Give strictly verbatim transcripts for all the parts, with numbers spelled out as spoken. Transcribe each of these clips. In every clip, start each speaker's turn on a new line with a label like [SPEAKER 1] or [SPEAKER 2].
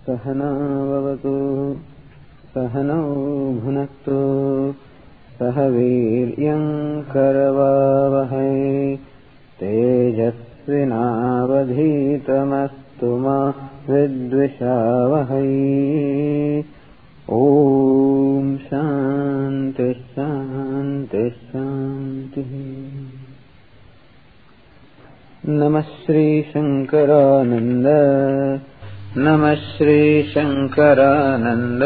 [SPEAKER 1] सहना भवतु सहनौ भुनक्तु सह वीर्यं करवावहै तेजस्विनावधीतमस्तु मा विद्विषावहै। ओम शांति शांति शांति। नमः श्री शंकरानंद नमः Shri Shankaranand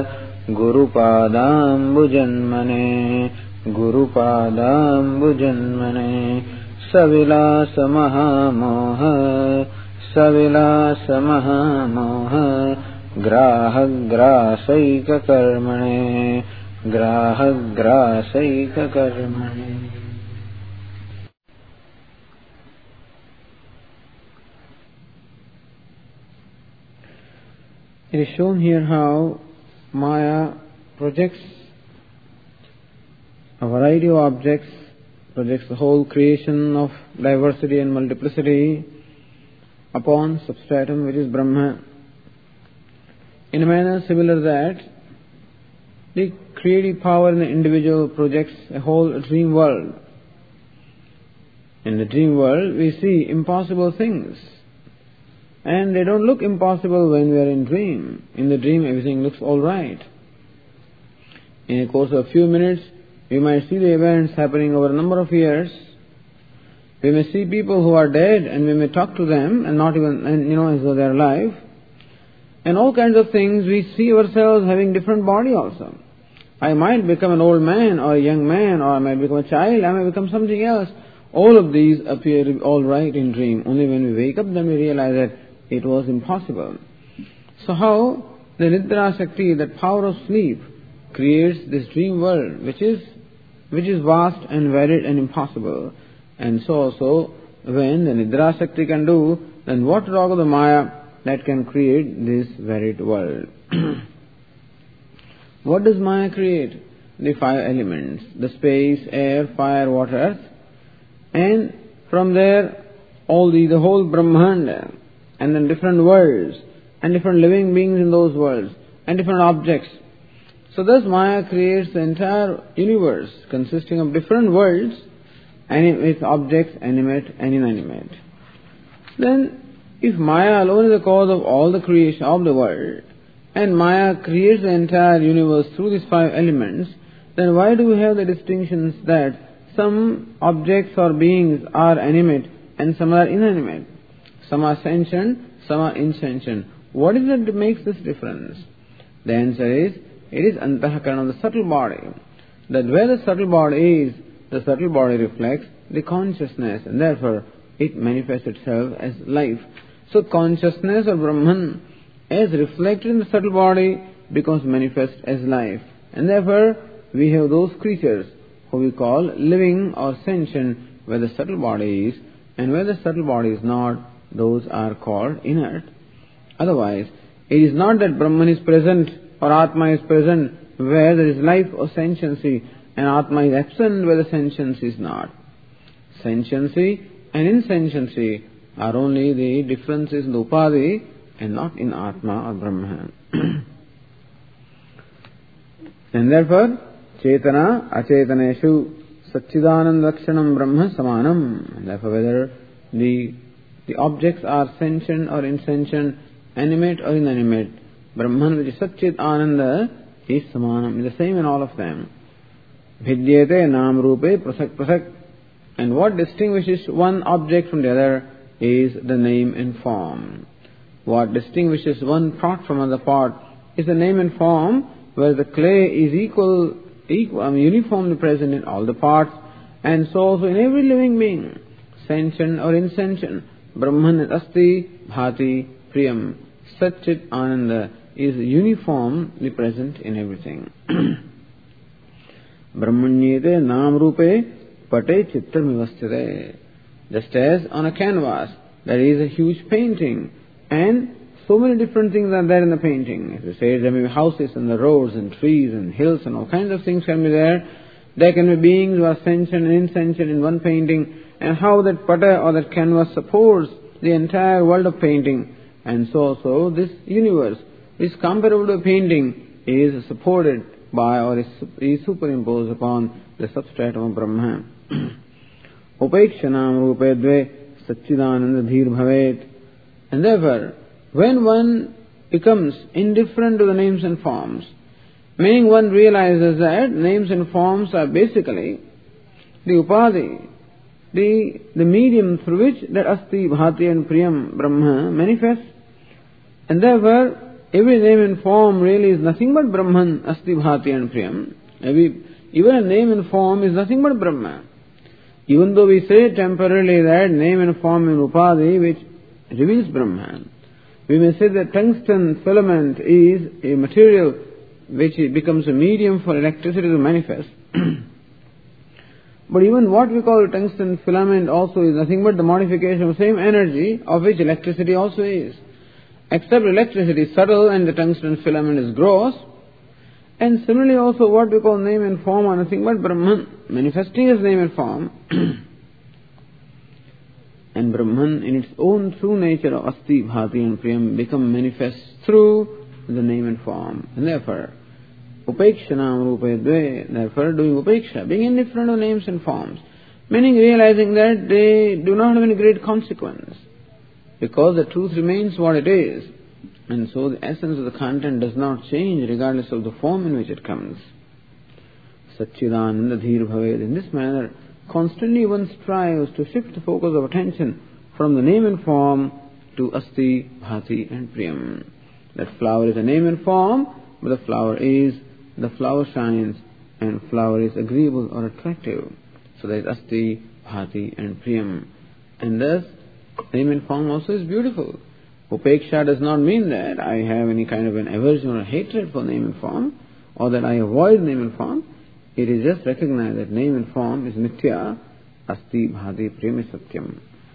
[SPEAKER 1] गुरुपादाम्बुजन्मने गुरुपादाम्बुजन्मने सविलास महामोह सविलास महामोह ग्राहग्रासैककर्मणे ग्राहग्रासैककर्मणे। It is shown here how Maya projects a variety of objects, projects the whole creation of diversity and multiplicity upon substratum which is Brahma, in a manner similar that the creative power in the individual projects a whole dream world. In the dream world we see impossible things, and they don't look impossible when we are in dream. In the dream everything looks all right. In the course of a few minutes we might see the events happening over a number of years. We may see people who are dead and we may talk to them and not even, and you know, as though they are alive. And all kinds of things. We see ourselves having different body also. I might become an old man or a young man, or I might become a child, I might become something else. All of these appear to be all right in dream. Only when we wake up then we realize that it was impossible. So how the Nidra Shakti, that power of sleep, creates this dream world which is which is vast and varied and impossible. And so also when the Nidra Shakti can do, then what wrong of the Maya that can create this varied world? What does Maya create? The five elements, the space, air, fire, water, earth. And from there all the, the whole Brahmanda, and then different worlds, and different living beings in those worlds, and different objects. So thus Maya creates the entire universe consisting of different worlds, and with objects, animate and inanimate. Then if Maya alone is the cause of all the creation of the world, and Maya creates the entire universe through these five elements, then why do we have the distinctions that some objects or beings are animate and some are inanimate? Some are sentient, some are insentient. What is it that makes this difference? The answer is, it is Antahakarana, the subtle body. That where the subtle body is, the subtle body reflects the consciousness, and therefore it manifests itself as life. So consciousness or Brahman is reflected in the subtle body becomes manifest as life. And therefore we have those creatures who we call living or sentient where the subtle body is, and where the subtle body is not, those are called inert. Otherwise, it is not that Brahman is present or Atma is present where there is life or sentiency, and Atma is absent where the sentiency is not. Sentiency and insentiency are only the differences in the Upadhi and not in Atma or Brahman. And therefore, Chetana Achetaneshu Satchidanand Lakshanam Brahma Samanam. And therefore whether the the objects are sentient or insentient, animate or inanimate, Brahman which is Satchit Ananda is Samanam, is the same in all of them. Vidyate Nam Rupe Prasak Prasak. And what distinguishes one object from the other is the name and form. What distinguishes one part from another part is the name and form, where the clay is equal, equal I mean, uniformly present in all the parts, and so also in every living being, sentient or insentient. Brahman is Asti, Bhati, Priyam. Satchit Ananda is uniformly present in everything. Brahmanyete Nam Rupe Pate Chittam Vivasthite. Just as on a canvas there is a huge painting, and so many different things are there in the painting. As I say, there may be houses and the roads and trees and hills and all kinds of things can be there. There can be beings who are sentient and insentient in one painting, and how that pata or that canvas supports the entire world of painting. And so also this universe, which is comparable to a painting, is supported by or is, is superimposed upon the substratum of Brahma. Upekshanam rupe dve satchidananda dhir bhavet. And therefore, when one becomes indifferent to the names and forms, meaning one realizes that names and forms are basically the upadhi, the, the medium through which that asti, bhati and priyam Brahma manifests. And therefore, every name and form really is nothing but Brahman, asti, bhati and priyam. Every, even a name and form is nothing but Brahma. Even though we say temporarily that name and form and upadhi which reveals Brahman, we may say that tungsten filament is a material which becomes a medium for electricity to manifest. But even what we call tungsten filament also is nothing but the modification of the same energy of which electricity also is. Except electricity is subtle and the tungsten filament is gross. And similarly also what we call name and form are nothing but Brahman, manifesting as name and form. And Brahman in its own true nature of asti, bhati and priyam become manifest through the name and form. And therefore, upekshanam rupe dve, therefore doing upeksha, being indifferent of names and forms, meaning realizing that they do not have any great consequence, because the truth remains what it is, and so the essence of the content does not change regardless of the form in which it comes. Satchidananda dhir bhavet. In this manner, constantly one strives to shift the focus of attention from the name and form to asti, bhati and priyam. That flower is a name and form, but the flower is, the flower shines, and flower is agreeable or attractive. So that is asti, bhati and priyam. And thus, name and form also is beautiful. Upeksha does not mean that I have any kind of an aversion or hatred for name and form, or that I avoid name and form. It is just recognize that name and form is mithya, asti, bhati, priyam is satyam.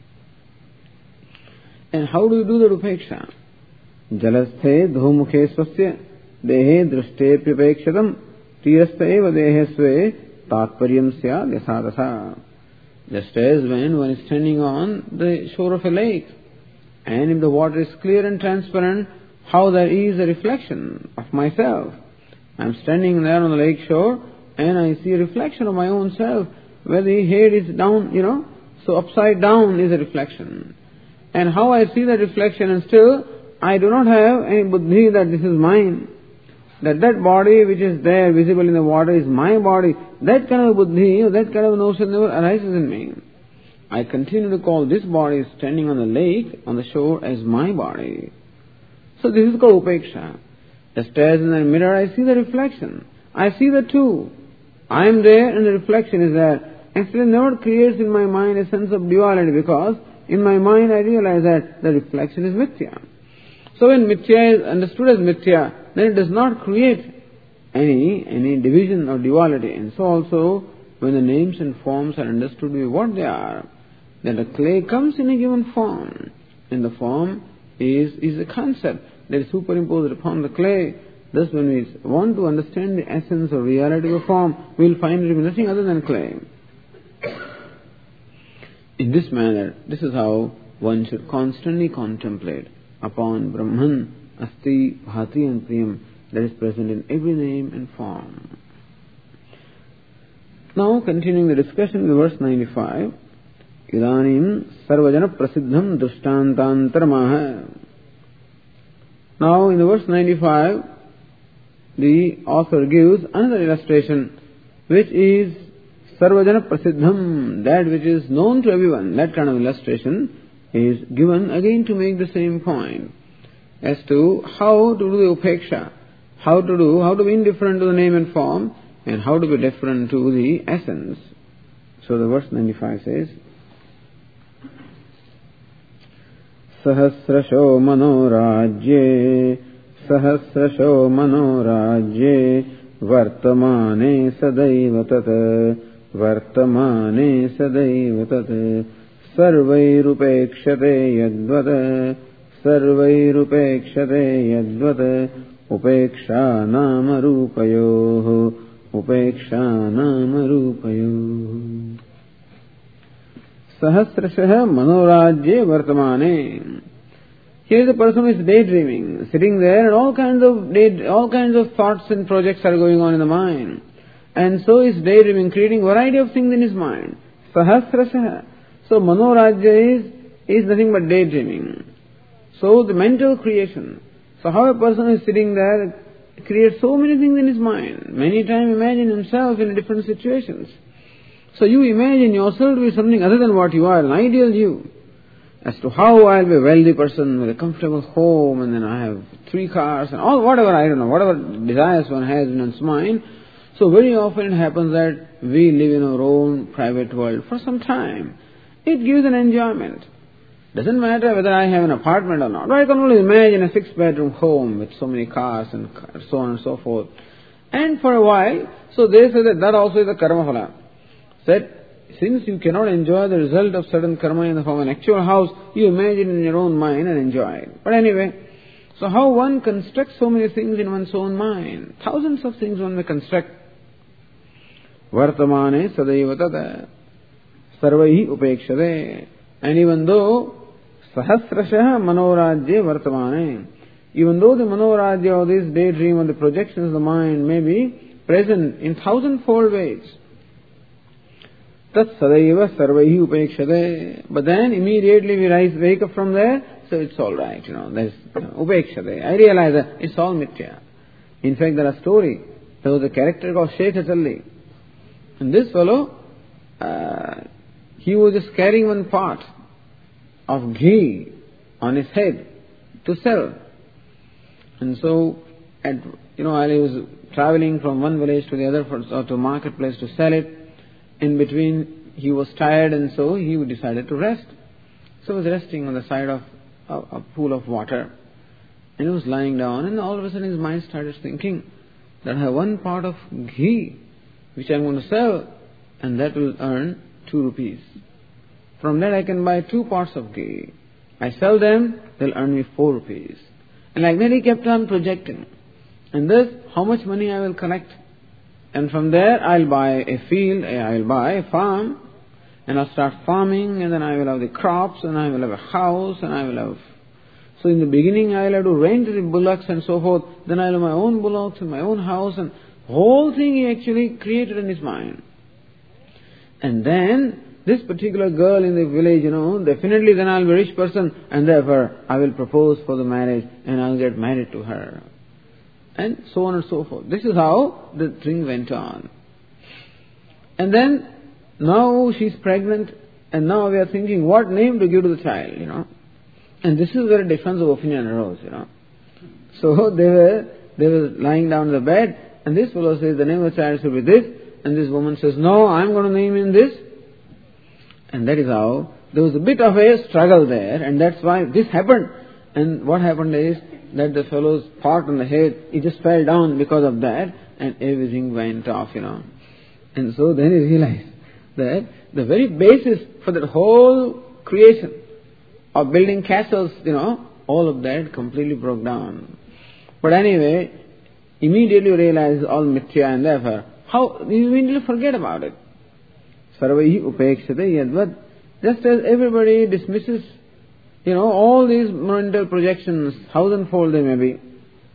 [SPEAKER 1] And how do you do the upeksha? Jalasthe dhumukhe swasya dehe drushthe pyapekshatam tirastha eva dehe sve tatparyam syad yasadasa. Just as when one is standing on the shore of a lake, and if the water is clear and transparent, how there is a reflection of myself. I am standing there on the lake shore, and I see a reflection of my own self, where the head is down, you know, so upside down is a reflection. And how I see that reflection, and still I do not have any buddhi that this is mine, that that body which is there visible in the water is my body. That kind of buddhi, that kind of notion never arises in me. I continue to call this body standing on the lake, on the shore, as my body. So this is called upeksha. Just as in the mirror I see the reflection, I see the two. I am there and the reflection is there. Actually it never creates in my mind a sense of duality, because in my mind I realize that the reflection is mithya. So when mithya is understood as mithya, then it does not create any any division or duality. And so also, when the names and forms are understood to be what they are, then the clay comes in a given form, and the form is is a concept that is superimposed upon the clay. Thus, when we want to understand the essence or reality of a form, we will find it to be nothing other than clay. In this manner, this is how one should constantly contemplate upon Brahman, asti, bhati and priyam that is present in every name and form. Now, continuing the discussion in verse ninety-five, Idanim sarvajana prasiddham drishtantantaramaha. Now, in the verse ninety-five, the author gives another illustration which is sarvajana prasiddham, that which is known to everyone. That kind of illustration is given again to make the same point as to how to do the upeksha, how to do, how to be indifferent to the name and form, and how to be different to the essence. So the verse ninety-five says, Sahasrasho manorajye, Sahasrasho manorajye, Vartamane sadaiva tat, Vartamane sadaiva tat, Sarvairupekshate yadvat, Sarvairupekshate yadvat, Upeksha nama rupayoh, Upeksha nama rupayoh. Sahasrashah manorajye vartamane. Here is a person who is daydreaming, sitting there, and all kinds of day, all kinds of thoughts and projects are going on in the mind. And so he is daydreaming, creating variety of things in his mind. Sahasrasha. So Manorajya is, is nothing but daydreaming. So the mental creation. So how a person is sitting there creates so many things in his mind. Many times imagine himself in different situations. So you imagine yourself to be something other than what you are, an ideal you. As to how I'll be a wealthy person with a comfortable home, and then I have three cars and all, whatever, I don't know, whatever desires one has in one's mind. So very often it happens that we live in our own private world for some time. It gives an enjoyment. Doesn't matter whether I have an apartment or not. I can only imagine a six-bedroom home with so many cars and so on and so forth. And for a while, so they say that that also is a karma phala. That since you cannot enjoy the result of certain karma in the form of an actual house, you imagine in your own mind and enjoy it. But anyway, so how one constructs so many things in one's own mind. Thousands of things one may construct. Vartamane sadaiva tada sarvaihi upekshade. And even though Sahasrashah Manorajya Vartamane, even though the Manorajya or this daydream or the projections of the mind may be present in thousandfold ways, Tat Sadaiva Sarvaihi Upekshade, but then immediately we rise, wake up from there, so it's alright, you know, there's you know, Upekshade. I realize that it's all mithya. In fact, there is a story. There was a character called Shekhachalli. And this fellow, uh, he was just carrying one pot of ghee on his head to sell. And so, at, you know, while he was traveling from one village to the other for, or to a marketplace to sell it, in between he was tired and so he decided to rest. So he was resting on the side of a, a pool of water. And he was lying down, and all of a sudden his mind started thinking that I have one pot of ghee which I am going to sell, and that will earn two rupees. From that I can buy two pots of ghee. I sell them, they'll earn me four rupees. And like that he kept on projecting. And thus, how much money I will collect. And from there I'll buy a field, I'll buy a farm, and I'll start farming, and then I will have the crops, and I will have a house, and I will have... So in the beginning I'll have to rent the bullocks and so forth, then I'll have my own bullocks and my own house, and the whole thing he actually created in his mind. And then this particular girl in the village, you know, definitely then I'll be a rich person, and therefore I will propose for the marriage, and I'll get married to her. And so on and so forth. This is how the thing went on. And then, now she's pregnant, and now we are thinking what name to give to the child, you know. And this is where a difference of opinion arose, you know. So they were, they were lying down in the bed, and this fellow says the name of the child should be this, and this woman says, no, I'm going to name him this. And that is how, there was a bit of a struggle there, and that's why this happened. And what happened is, that the fellow's pot on the head, he just fell down because of that, and everything went off, you know. And so then he realized that the very basis for that whole creation of building castles, you know, all of that completely broke down. But anyway, immediately you realize all mithya, and therefore, how, you immediately forget about it. Sarvaihi upekshate yadvad. Just as everybody dismisses, you know, all these mental projections, thousandfold they may be.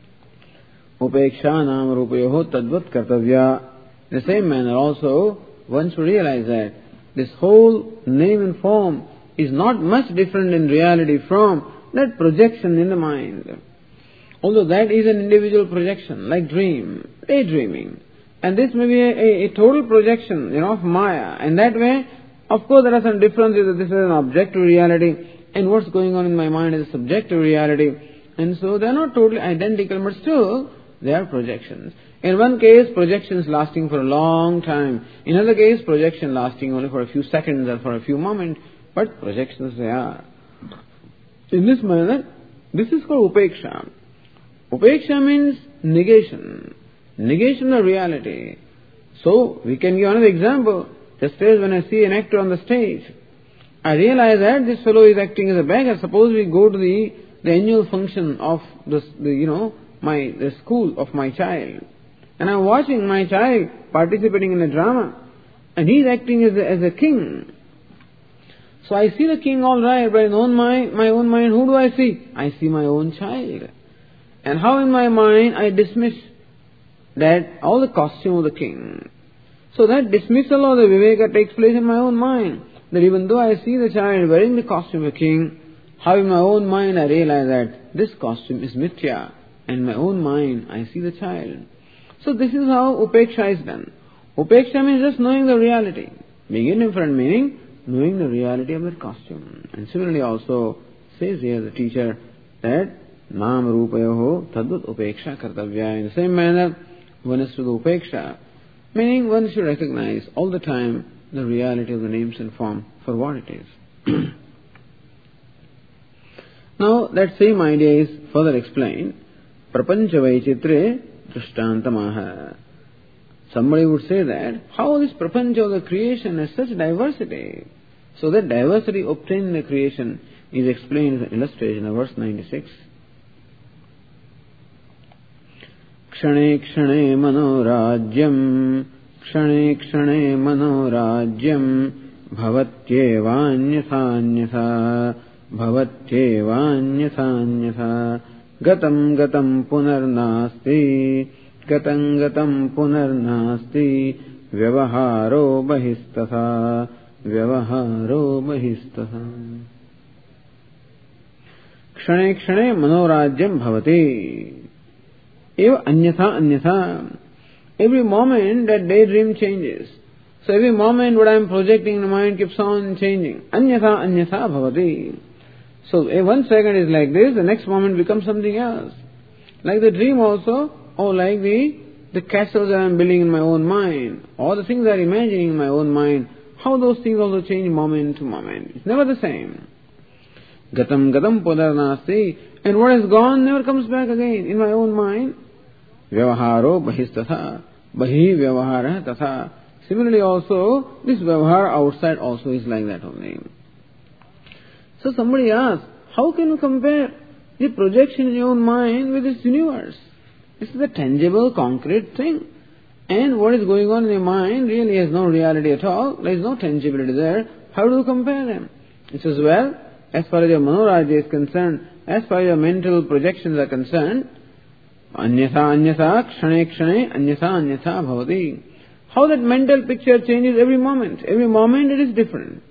[SPEAKER 1] Upeksha nam rupayoho tadvat kartavya. In the same manner also, one should realize that this whole name and form is not much different in reality from that projection in the mind. Although that is an individual projection, like dream, daydreaming. And this may be a, a, a total projection, you know, of Maya. And that way, of course there are some differences that this is an objective reality, and what's going on in my mind is a subjective reality. And so they are not totally identical, but still they are projections. In one case, projections lasting for a long time. In another case, projection lasting only for a few seconds or for a few moments. But projections they are. In this manner, this is called upeksha. Upeksha means negation. Negation of reality. So, we can give another example. Just as when I see an actor on the stage, I realize that this fellow is acting as a beggar. Suppose we go to the, the annual function of the, the, you know, my, the school of my child. And I'm watching my child participating in a drama. And he's acting as a, as a king. So I see the king all right, but in own mind, my own mind, who do I see? I see my own child. And how in my mind I dismiss that all the costume of the king. So that dismissal of the viveka takes place in my own mind. That even though I see the child wearing the costume of a king, how in my own mind I realize that this costume is mithya. And in my own mind I see the child. So this is how upeksha is done. Upeksha means just knowing the reality. Being indifferent meaning knowing the reality of that costume. And similarly also says here the teacher that nam rupayoho tadvat upeksha kartavya. In the same manner, one is to do upeksha, meaning one should recognize all the time the reality of the names and form for what it is. Now that same idea is further explained. Prapancha vaichitre drishtantamaha. Somebody would say that, how this prapancha of the creation has such diversity? So that diversity obtained in the creation is explained in the illustration of verse ninety-six. Kshane kshane manorajyam, kshane kshane manorajyam, bhavatyevanyasanyasa, bhavatyevanyasanyasa, gatam gatam punarnasti, gatam gatam punarnasti, vyavaharo bahistatha, vyavaharo bahistatha. Kshane kshane manorajyam bhavati. Eva anyatha anyatha. Every moment that daydream changes. So every moment what I am projecting in the mind keeps on changing. Anyatha anyatha bhavati. So one second is like this, the next moment becomes something else. Like the dream also, or like the, the castles that I am building in my own mind, or the things I am imagining in my own mind, how those things also change moment to moment. It's never the same. Gatam gatam pudarnasti. And what is gone never comes back again in my own mind. Vyavaharo bahistatha. Bahi vyavahara tatha. Similarly also, this vyavahara outside also is like that only. So somebody asks, how can you compare the projection in your own mind with this universe? This is a tangible, concrete thing. And what is going on in your mind really has no reality at all. There is no tangibility there. How do you compare them? It says, well, as far as your manorajya is concerned, as far as your mental projections are concerned, anyatha anyatha, kshane kshane, anyatha anyatha bhavati. How that mental picture changes every moment. Every moment it is different.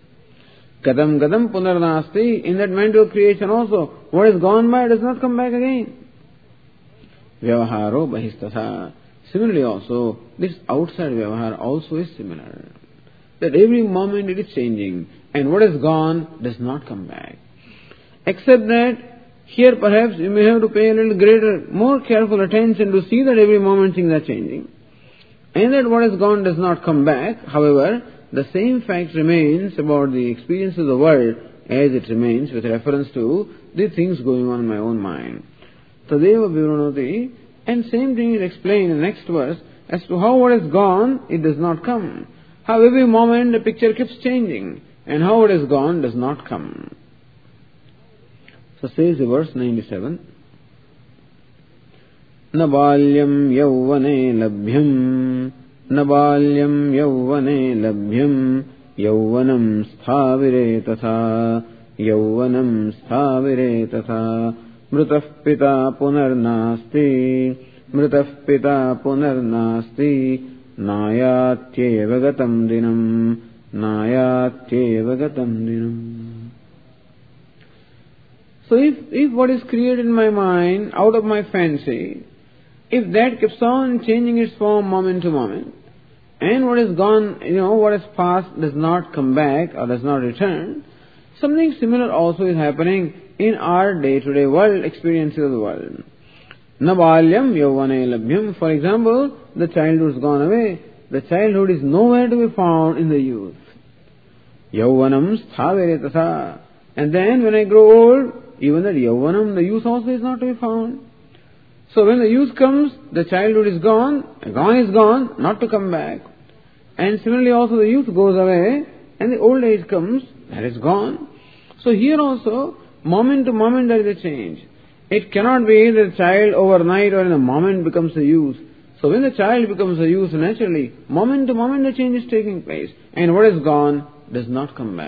[SPEAKER 1] Gatam gatam punarnasti. In that mental creation also, what is gone by does not come back again. Vyavaharo bahistatha. Similarly also, this outside vyavahara also is similar. That every moment it is changing, and what is gone does not come back. Except that here perhaps you may have to pay a little greater, more careful attention to see that every moment things are changing. And that what is gone does not come back. However, the same fact remains about the experience of the world as it remains with reference to the things going on in my own mind. Tadeva vivranoti. And same thing is explained in the next verse as to how what is gone, it does not come. How every moment the picture keeps changing, and how what is gone does not come. So says the verse ninety-seven. Na balyam yauvane labhyam, na balyam yauvane labhyam, yauvanam sthavire tatha, yauvanam sthavire tatha, mritah pita punarnasti, mritah pita punarnasti, nayatyeva gatam dinam, nayatyeva gatam dinam. So if, if what is created in my mind, out of my fancy, if that keeps on changing its form moment to moment, and what is gone, you know, what is past does not come back or does not return, something similar also is happening in our day-to-day world, experiences of the world. Na balyam yauvane labhyam. For example, the childhood has gone away. The childhood is nowhere to be found in the youth. Yauvanam sthavire tatha. And then when I grow old, even that yauvanam, the youth also is not to be found. So when the youth comes, the childhood is gone. Gone is gone, not to come back. And similarly also the youth goes away, and the old age comes, that is gone. So here also, moment to moment there is a change. It cannot be that the child overnight or in a moment becomes a youth. So when the child becomes a youth, naturally, moment to moment the change is taking place. And what is gone does not come back.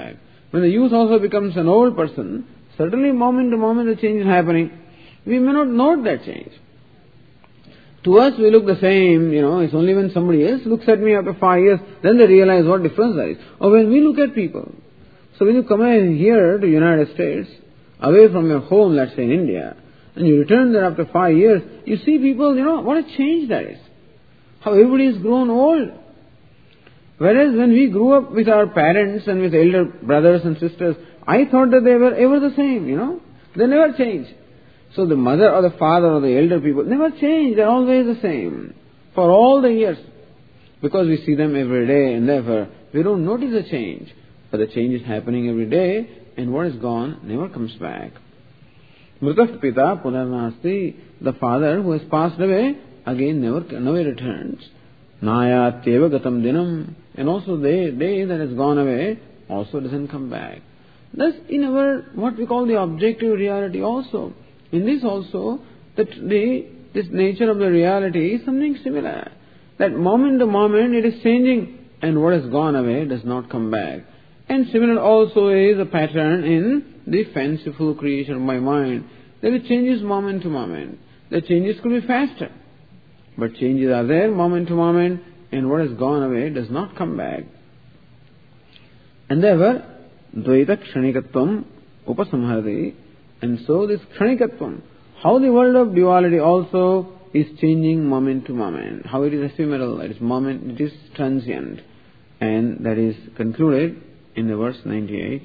[SPEAKER 1] When the youth also becomes an old person, certainly moment to moment the change is happening. We may not note that change. To us we look the same, you know, it's only when somebody else looks at me after five years, then they realize what difference there is. Or when we look at people. So when you come here to the United States, away from your home, let's say in India, and you return there after five years, you see people, you know, what a change that is. How everybody has grown old. Whereas when we grew up with our parents and with elder brothers and sisters, I thought that they were ever the same, you know. They never change. So the mother or the father or the elder people never change. They're always the same. For all the years. Because we see them every day and therefore we don't notice the change. But the change is happening every day and what is gone never comes back. Mritah pita punarnasti. The father who has passed away again never, never returns. Nayatyeva gatam dinam. And also the day that has gone away also doesn't come back. Thus in our what we call the objective reality also, in this also, that the this nature of the reality is something similar. That moment to moment it is changing and what has gone away does not come back. And similar also is a pattern in the fanciful creation of my mind. That it changes moment to moment. The changes could be faster. But changes are there moment to moment and what has gone away does not come back. And therefore, Dvaita Kshanikatvam Upasamharati. And so this Kshanikatvam, how the world of duality also is changing moment to moment. How it is ephemeral, it is moment, it is transient. And that is concluded in the verse ninety-eight.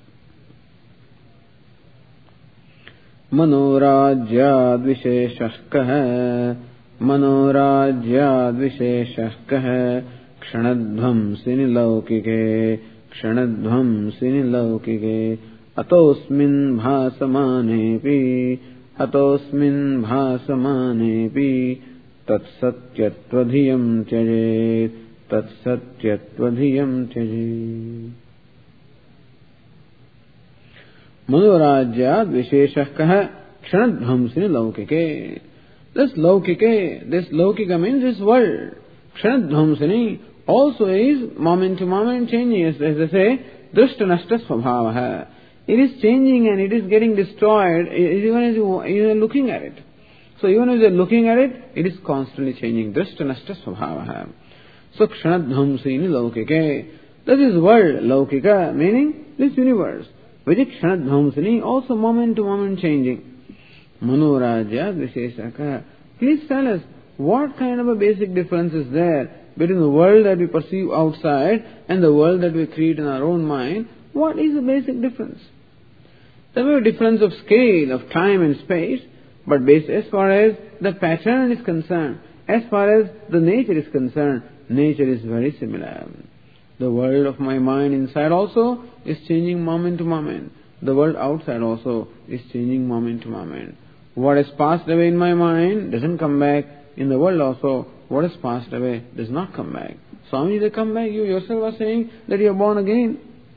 [SPEAKER 1] Manorajyad visheshah kah Manorajyad visheshah kah Kshanadvam sinilaukike Kshanadvam sinilaukike Atosmin bhasamanepi Atosmin bhasamanepi Tatsatyattvadhiyam tyajet Tatsatyattvadhiyam tyajet. Manorajyad visheshah kah Kshanadvamsini laukike. This laukike, this laukika means this world. Kshanadvamsini also is moment to moment changing. As they say, drishtanashta svabhavaha. It is changing and it is getting destroyed even as you, you are looking at it. So even as you are looking at it, it is constantly changing. Drishtanashta svabhavaha. So kshanadvamsini laukike. That is world, laukika, meaning this universe. Which is kshanadvamsini, also moment to moment changing. Manorajya visheshaka. Please tell us, what kind of a basic difference is there between the world that we perceive outside and the world that we create in our own mind? What is the basic difference? There may be a difference of scale, of time and space, but based as far as the pattern is concerned, as far as the nature is concerned, nature is very similar. The world of my mind inside also is changing moment to moment. The world outside also is changing moment to moment. What has passed away in my mind doesn't come back. In the world also, what has passed away does not come back. Swami, they come back. You yourself are saying that you are born again.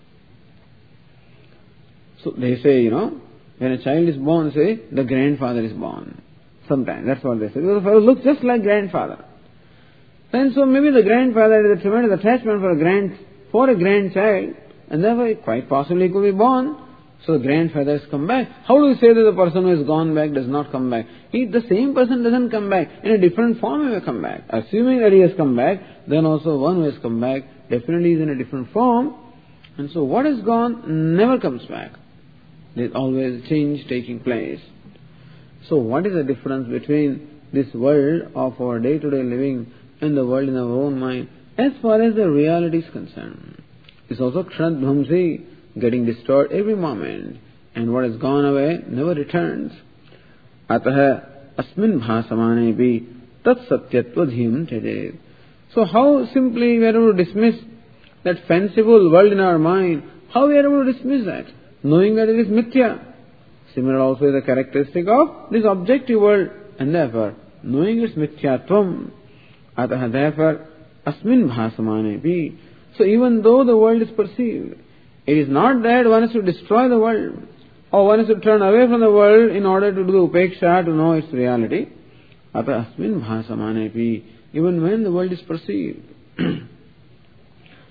[SPEAKER 1] So they say, you know, when a child is born, say, the grandfather is born. Sometimes, that's what they say. Because the fellow looks just like grandfather. And so maybe the grandfather is a tremendous attachment for a grand, for a grandchild, and therefore quite possibly he could be born. So the grandfather has come back. How do you say that the person who has gone back does not come back? He, the same person doesn't come back. In a different form he may come back. Assuming that he has come back, then also one who has come back definitely is in a different form. And so what is gone never comes back. There is always a change taking place. So what is the difference between this world of our day-to-day living and the world in our own mind as far as the reality is concerned? It's also kshanadvamsi, getting destroyed every moment, and what has gone away never returns. Ataha asmin bhasamanepi tat satyatvadhiyam tyajet. So how simply we are able to dismiss that fanciful world in our mind, how we are able to dismiss that, knowing that it is mithya. Similar also is the characteristic of this objective world, and therefore, knowing its mithyatvam, ataha therefore, asmin bhasamanepi. So even though the world is perceived, it is not that one has to destroy the world, or one has to turn away from the world in order to do the upeksha, to know its reality. Ataha asmin bhasamanepi. Even when the world is perceived.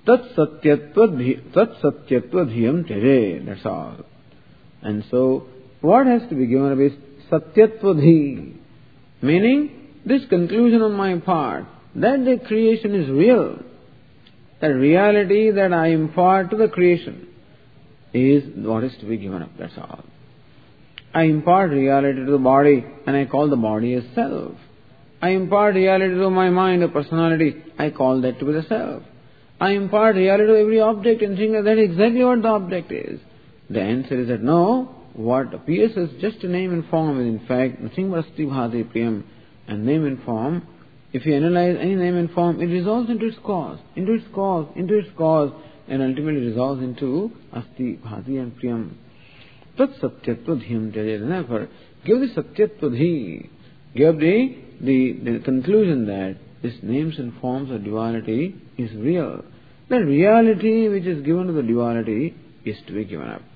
[SPEAKER 1] tat satyatva dhyam tyaje. That's all. And so, what has to be given up is satyatva dhi, meaning this conclusion on my part that the creation is real, that reality that I impart to the creation is what is to be given up. That's all. I impart reality to the body and I call the body as self. I impart reality to my mind or personality, I call that to be the self. I impart reality to every object and think that that is exactly what the object is. The answer is that no, what appears as just a name and form is in fact nothing but asti bhati priyam. And name and form, if you analyze any name and form, it resolves into its cause, into its cause, into its cause, and ultimately resolves into asti bhati and priyam. Tat satyatva dhyam tyaje. Therefore, give the satyatva dhi, give the, the, the conclusion that this names and forms of duality is real. The reality which is given to the duality is to be given up.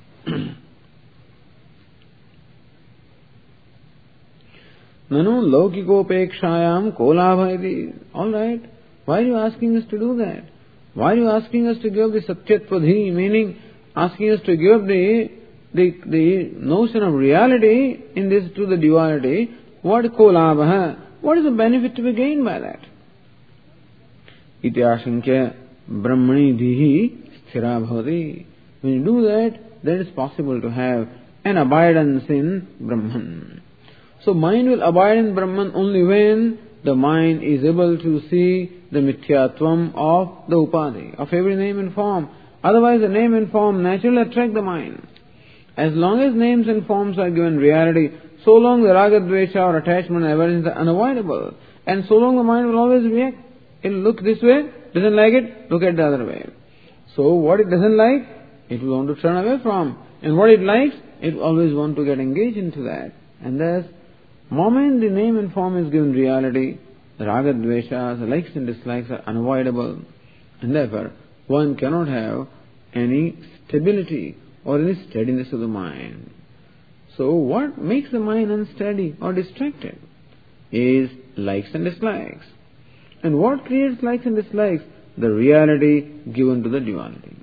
[SPEAKER 1] Nanu laukikopekshayam kolabha iti. Alright, why are you asking us to do that? Why are you asking us to give the satyatva, meaning asking us to give the, the, the notion of reality in this to the duality? What kolabha? What is the benefit to be gained by that? Iti ashankya brahmani dhihi sthira bhavati. When you do that, then it is possible to have an abidance in Brahman. So mind will abide in Brahman only when the mind is able to see the mithyatvam of the upadhi, of every name and form. Otherwise the name and form naturally attract the mind. As long as names and forms are given reality, so long the raga, dvesha or attachment and aversion are unavoidable. And so long the mind will always react. It will look this way, doesn't like it, look at the other way. So what it doesn't like, it will want to turn away from. And what it likes, it will always want to get engaged into that. And thus, moment the name and form is given reality, the raga, dveshas, the likes and dislikes are unavoidable. And therefore, one cannot have any stability or any steadiness of the mind. So what makes the mind unsteady or distracted is likes and dislikes. And what creates likes and dislikes? The reality given to the duality.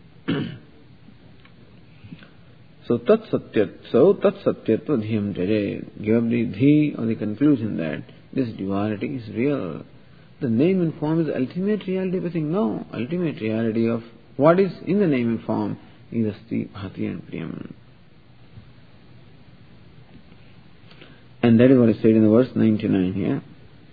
[SPEAKER 1] So tat satyat, so tat satyatva dhyam tyaje. Give up the dhi or the conclusion that this duality is real. The name and form is the ultimate reality, but saying no, ultimate reality of what is in the name and form is asti bhati and priyam. And that is what is said in the verse ninety-nine here.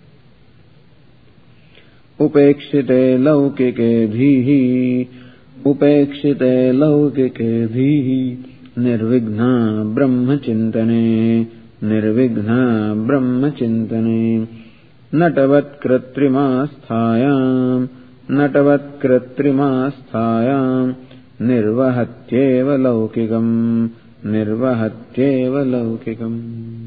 [SPEAKER 1] Upekshite laukike dhihi, upekshite laukike dhihi, nirvigna brahma chintane, nirvigna brahma chintane, natavat kritrimasthayam, natavat kritrimasthayam, nirvahatyeva laukikam, nirvahatyeva laukikam.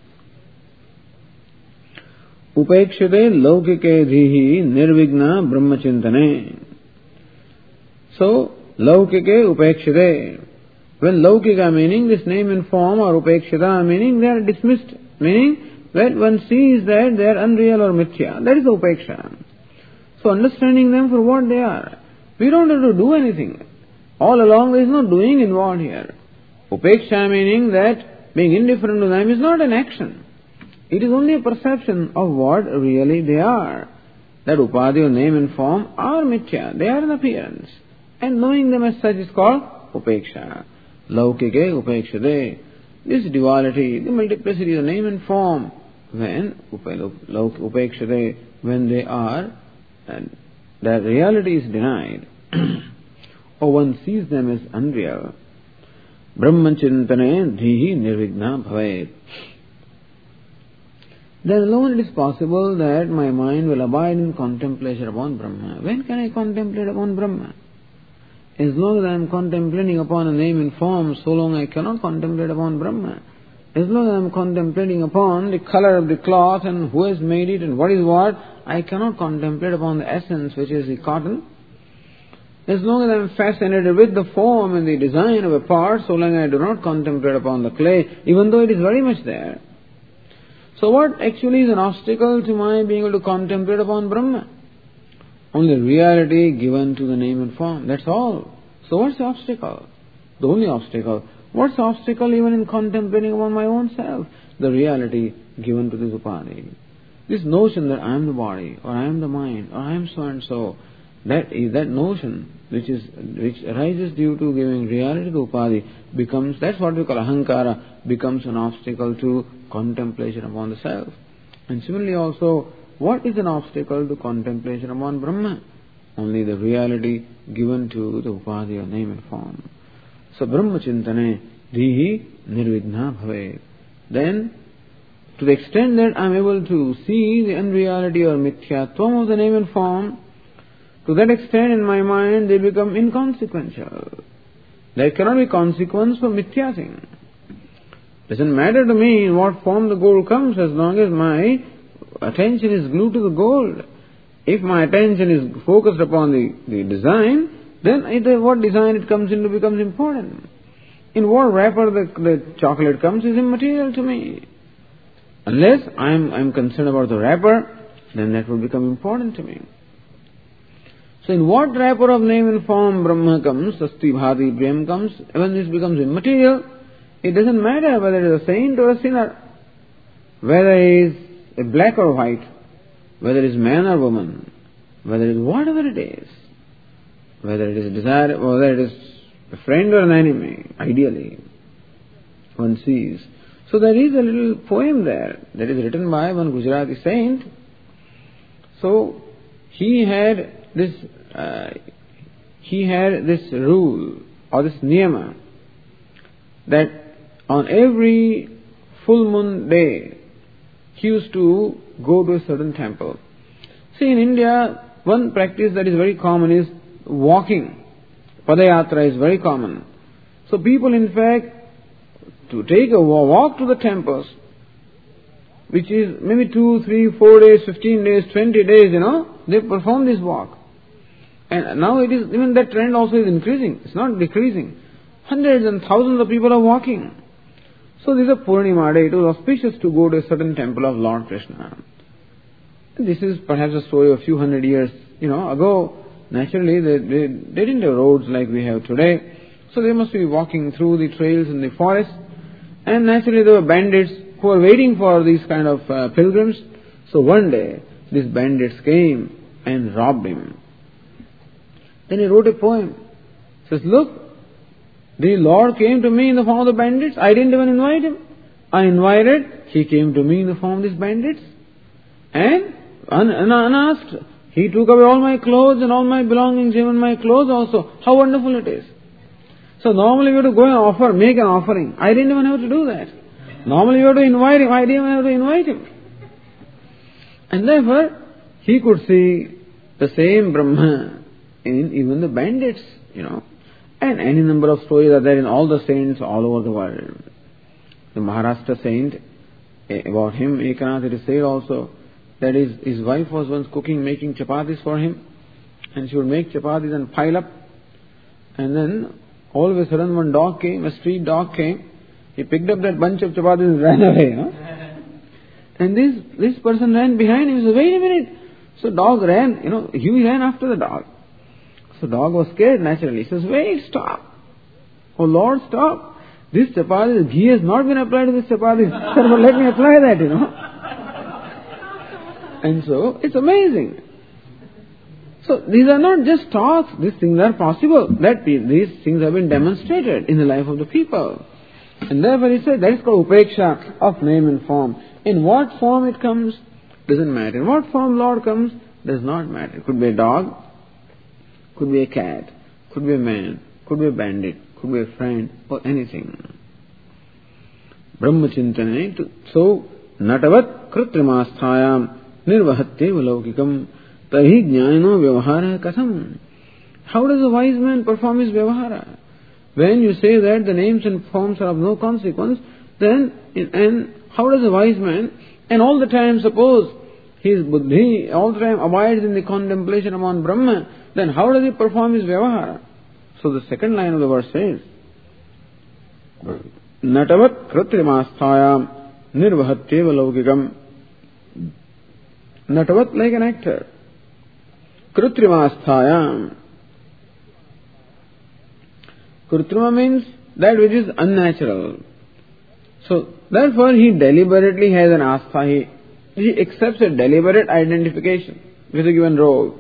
[SPEAKER 1] Upekshite laukike dhihi nirvigna brahmachintane. So, laukike upekshite. When laukika meaning this name and form or upekshita meaning they are dismissed. Meaning that one sees that they are unreal or mithya. That is the upeksha. So understanding them for what they are. We don't have to do anything. All along there is no doing involved here. Upeksha meaning that being indifferent to them is not an action. It is only a perception of what really they are. That upadhi or name and form are mithya. They are an appearance. And knowing them as such is called upeksha. Laukike upekshade. This duality, the multiplicity of name and form, when upekshade, when they are, and that reality is denied, or one sees them as unreal, brahmachintane dhihi nirvigna bhavet. Then alone it is possible that my mind will abide in contemplation upon Brahma. When can I contemplate upon Brahma? As long as I am contemplating upon a name and form, so long I cannot contemplate upon Brahma. As long as I am contemplating upon the color of the cloth and who has made it and what is what, I cannot contemplate upon the essence which is the cotton. As long as I am fascinated with the form and the design of a part, so long I do not contemplate upon the clay, even though it is very much there. So what actually is an obstacle to my being able to contemplate upon Brahma? only reality given to the name and form. That's all. So what's the obstacle? The only obstacle. What's the obstacle even in contemplating upon my own self? The reality given to this upadhi. This notion that I am the body, or I am the mind, or I am so and so, that is that notion which is which arises due to giving reality to upadhi becomes, that's what we call ahankara, becomes an obstacle to contemplation upon the self. And similarly also, what is an obstacle to contemplation upon Brahma? Only the reality given to the upadhi or name and form. So Brahma Chintane Dihi Nirvidna Bhavet. Then, to the extent that I am able to see the unreality or mithyatvam of the name and form, to that extent in my mind they become inconsequential. There cannot be consequence for mithya thing. Doesn't matter to me in what form the gold comes as long as my attention is glued to the gold. If my attention is focused upon the, the design, then it, what design it comes into becomes important. In what wrapper the, the chocolate comes is immaterial to me. Unless I am I am concerned about the wrapper, then that will become important to me. So in what wrapper of name and form Brahma comes, Sasti Bhati Prem comes, when this becomes immaterial, it doesn't matter whether it is a saint or a sinner, whether it is a black or white, whether it is man or woman, whether it is whatever it is, whether it is a desire, whether it is a friend or an enemy, ideally, one sees. So there is a little poem there that is written by one Gujarati saint. So he had this, uh, he had this rule or this niyama that on every full moon day he used to go to a certain temple. See, in India, one practice that is very common is walking. Padayatra is very common. So people, in fact, to take a walk to the temples, which is maybe two, three, four days, fifteen days, twenty days, you know, they perform this walk. And now it is, even that trend also is increasing. It's not decreasing. Hundreds and thousands of people are walking. So this is a Purnima day. It was auspicious to go to a certain temple of Lord Krishna. This is perhaps a story of a few hundred years, you know, ago. Naturally, they, they, they didn't have roads like we have today. So they must be walking through the trails in the forest. And naturally there were bandits who were waiting for these kind of uh, pilgrims. So one day, these bandits came and robbed him. Then he wrote a poem. He says, look, the Lord came to me in the form of the bandits. I didn't even invite him. I invited, he came to me in the form of these bandits. And un- un- unasked, he took away all my clothes and all my belongings, even my clothes also. How wonderful it is. So normally we have to go and offer, make an offering. I didn't even have to do that. Normally we have to invite him. I didn't even have to invite him. And therefore, he could see the same Brahma in even the bandits, you know. And any number of stories are there in all the saints all over the world. The Maharashtra saint, about him, Ekanath, it is said also that his, his wife was once cooking, making chapatis for him. And she would make chapatis and pile up. And then all of a sudden one dog came, a street dog came. He picked up that bunch of chapatis and ran away. You know? And this this person ran behind him. He said, wait a minute. So dog ran, you know, he ran after the dog. So dog was scared naturally. He says, wait, stop. Oh Lord, stop. This chapati, ghee has not been applied to this chapati. So let me apply that, you know. And so, it's amazing. So, these are not just talks. These things are possible. That these things have been demonstrated in the life of the people. And therefore he said, that is called upeksha of name and form. In what form it comes, doesn't matter. In what form Lord comes, does not matter. It could be a dog, could be a cat, could be a man, could be a bandit, could be a friend, or anything. Brahma Chintane, so, natavat kritrimasthayam nirvahatyeva laukikam tahi jnano vyavahara katham. How does a wise man perform his vyavahara? When you say that the names and forms are of no consequence, then, and how does a wise man, and all the time suppose his buddhi all the time abides in the contemplation upon Brahma, then how does he perform his vyavahara? So the second line of the verse says, natavat kritrimasthayam nirvahatyeva laukikam. Natavat, like an actor. Krutrimastayam. Krutrima means that which is unnatural. So, therefore he deliberately has an astha. He, he accepts a deliberate identification with a given role.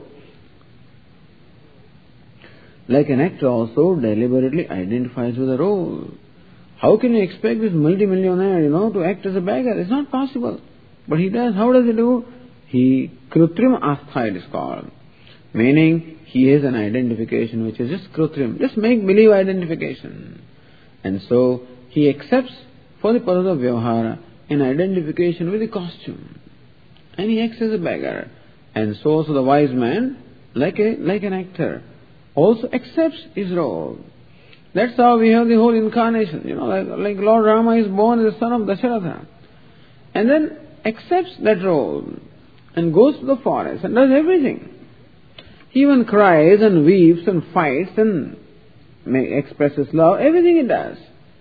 [SPEAKER 1] Like an actor also deliberately identifies with a role. How can you expect this multimillionaire, you know, to act as a beggar? It's not possible. But he does. How does he do? He, Krutrim Astha it is called. Meaning, he has an identification which is just Krutrim, just make-believe identification. And so, he accepts for the purpose of Vyavahara an identification with the costume. And he acts as a beggar. And so also the wise man, like a like an actor, also accepts his role. That's how we have the whole incarnation. You know, like, like Lord Rama is born as the son of Dasharatha. And then accepts that role and goes to the forest and does everything. He even cries and weeps and fights and may, expresses love. Everything he does.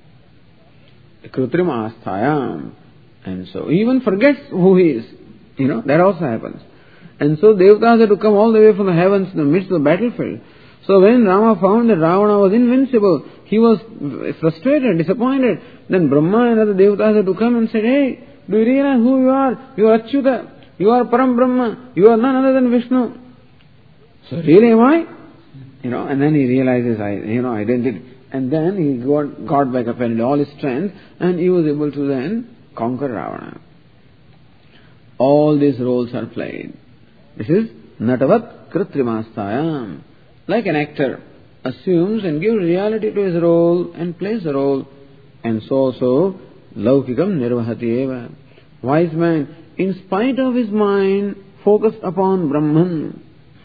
[SPEAKER 1] Krutrima asthayam. And so he even forgets who he is. You know, that also happens. And so Devatas had to come all the way from the heavens in the midst of the battlefield. So when Rama found that Ravana was invincible, he was frustrated, disappointed. Then Brahma and other Devatas had to come and said, hey, do you realize who you are? You are Achyuta. You are Param Brahma. You are none other than Vishnu. So really am I? You know, and then he realizes, you know, identity. And then he got, got back apparently all his strength and he was able to then conquer Ravana. All these roles are played. This is Natavat Krutrimasthayam. Like an actor assumes and gives reality to his role and plays the role. And so also, Laukikam Nirvahati Eva. Wise man, in spite of his mind, focused upon Brahman.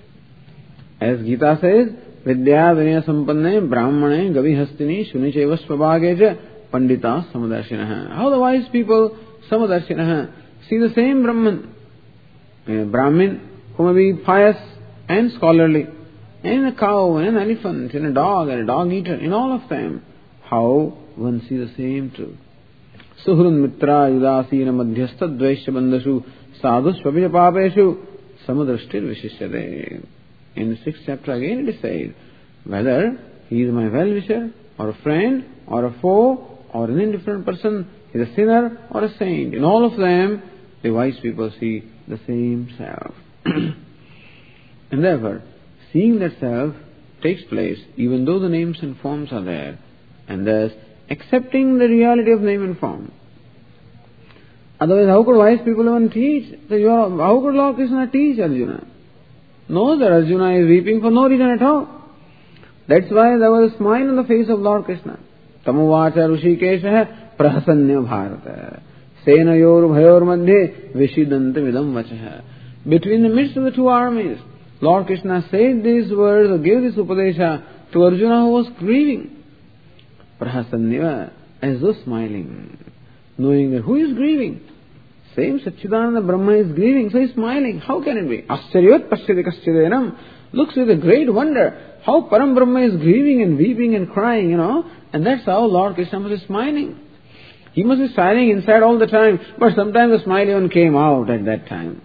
[SPEAKER 1] As Gita says, Vidya Vinaya Sampanne Brahmane Gavi Hastini Shunicheva Svabhageja Pandita Samadarshinaha. How the wise people, Samadarshinaha, see the same Brahman. A Brahmin who may be pious and scholarly, and a cow, and an elephant, and a dog, and a dog eater, in all of them, how one sees the same truth. Suhrun Mitra Yudasina Madhyastha Dvaishya Bandashu Sadhu Swabhya Papeshu Samadrashtir Vishishyade. In the sixth chapter again it is said, whether he is my well-wisher, or a friend, or a foe, or an indifferent person, he is a sinner or a saint. In all of them, the wise people see the same self. And therefore, seeing that self takes place even though the names and forms are there, and thus accepting the reality of name and form. Otherwise, how could wise people even teach? How could Lord Krishna teach Arjuna? No, that Arjuna is weeping for no reason at all. That's why there was a smile on the face of Lord Krishna. Tamuvacha Rushikesha prahasanya bharata senayor bhayor madhye vishidantam vachaha. Between the midst of the two armies, Lord Krishna said these words or gave this upadesha to Arjuna who was grieving. Prahasanya, as though smiling, knowing that who is grieving? Same Satchidananda Brahma is grieving, so he is smiling. How can it be? Ascharyavat pashyati kaschidenam. Looks with a great wonder how Param Brahma is grieving and weeping and crying, you know. And that's how Lord Krishna must be smiling. He must be smiling inside all the time, but sometimes the smile even came out at that time.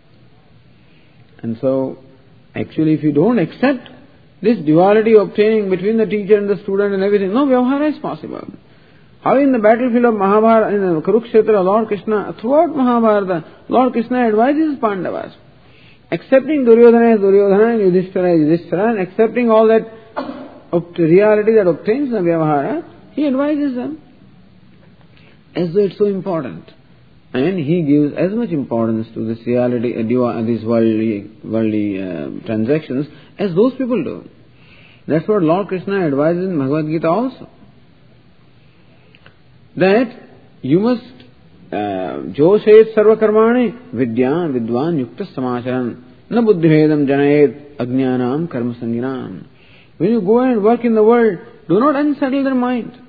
[SPEAKER 1] And so, actually, if you don't accept this duality obtaining between the teacher and the student and everything, no Vyavahara is possible. How in the battlefield of Mahabharata, in the Kurukshetra, Lord Krishna, throughout Mahabharata, Lord Krishna advises Pandavas. Accepting Duryodhana as Duryodhana and Yudhishthira as Yudhishthira, and accepting all that reality that obtains the Vyavahara, he advises them. As though it's so important. And he gives as much importance to this reality, uh, these worldly, worldly uh, transactions, as those people do. That's what Lord Krishna advises in Bhagavad Gita also. That you must joshet sarva karmane vidyan vidwan yukta samacharan na buddhibedam janayet ajnanam karma sanginam. When you go and work in the world, do not unsettle their mind.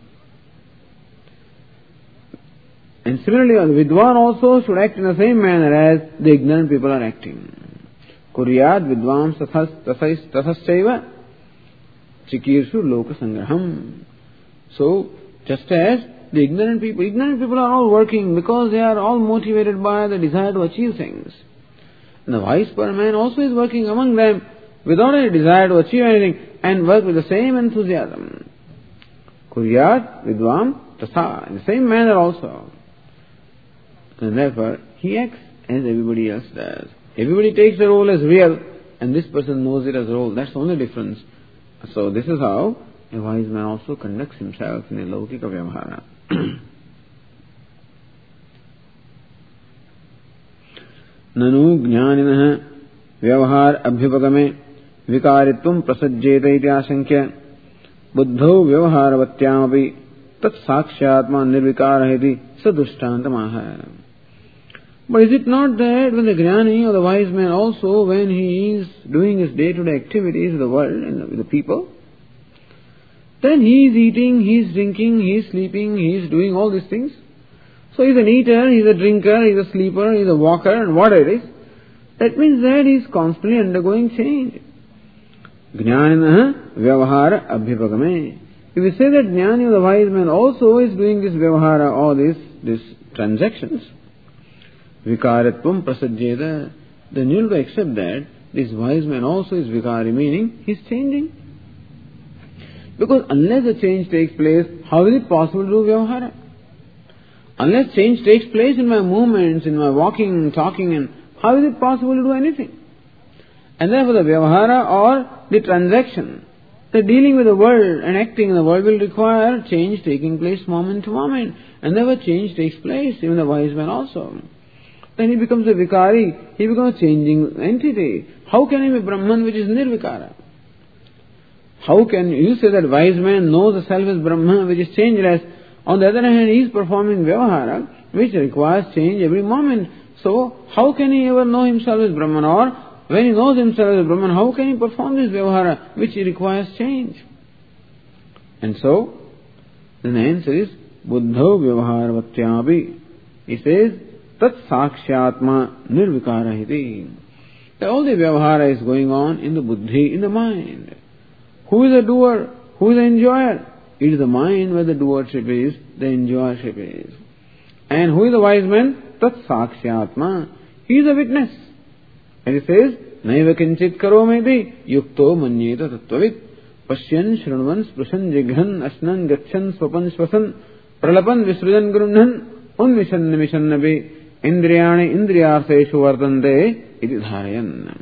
[SPEAKER 1] And similarly, the vidwan also should act in the same manner as the ignorant people are acting. Kuryad vidvam tasasaiva chikirshu loka sangraham. So, just as the ignorant people, ignorant people are all working because they are all motivated by the desire to achieve things. And the wise man also is working among them without any desire to achieve anything and work with the same enthusiasm. Kuryat vidvam tasa, in the same manner also. And therefore, he acts as everybody else does. Everybody takes the role as real, and this person knows it as role. That's the only difference. So this is how a wise man also conducts himself in a laukika vyavahara. Nanu jnaninaha vyavahar abhyupagame vikaritvam prasajjeta iti asankya buddhau vyavaharavatyaamapi tat sakshyatma nirvikara iti sadushtantamaha. But is it not that when the jnani or the wise man also, when he is doing his day-to-day activities with the world and with the people, then he is eating, he is drinking, he is sleeping, he is doing all these things. So he is an eater, he is a drinker, he is a sleeper, he is a walker, and whatever it is. That means that he is constantly undergoing change. Jnaninaha vyavahara abhyupagame. If we say that jnani or the wise man also is doing this vyavahara, all these, these transactions, vikaratvam prasajjeta, then you will accept that this wise man also is vikari, meaning he is changing. Because unless the change takes place, how is it possible to do vyavahara? Unless change takes place in my movements, in my walking, talking, and how is it possible to do anything? And therefore the vyavahara or the transaction, the dealing with the world and acting in the world will require change taking place moment to moment. And therefore change takes place, even the wise man also. Then he becomes a vikari, he becomes a changing entity. How can he be Brahman which is nirvikara? How can you say that wise man knows the self as Brahman which is changeless? On the other hand, he is performing vyavahara which requires change every moment. So, how can he ever know himself as Brahman? Or, when he knows himself as Brahman, how can he perform this vyavahara which requires change? And so, then the answer is, buddhau vyavaharavatyapi. He says, tat sakshyatma nirvikara iti. All the vyavahara is going on in the buddhi, in the mind. Who is the doer? Who is the enjoyer? It is the mind where the doership is, the enjoyership is. And who is the wise man? Tat sakshyatma. He is a witness. And he says, naiva kinchit karometi yukto manyeta tattvavit pashyan shrunvan sprushan jighan asnan gachan swapan swasan pralapan visrujan grunhan unvishan nimishan nabi indriyani indriyaseshu vartante iti dharayan.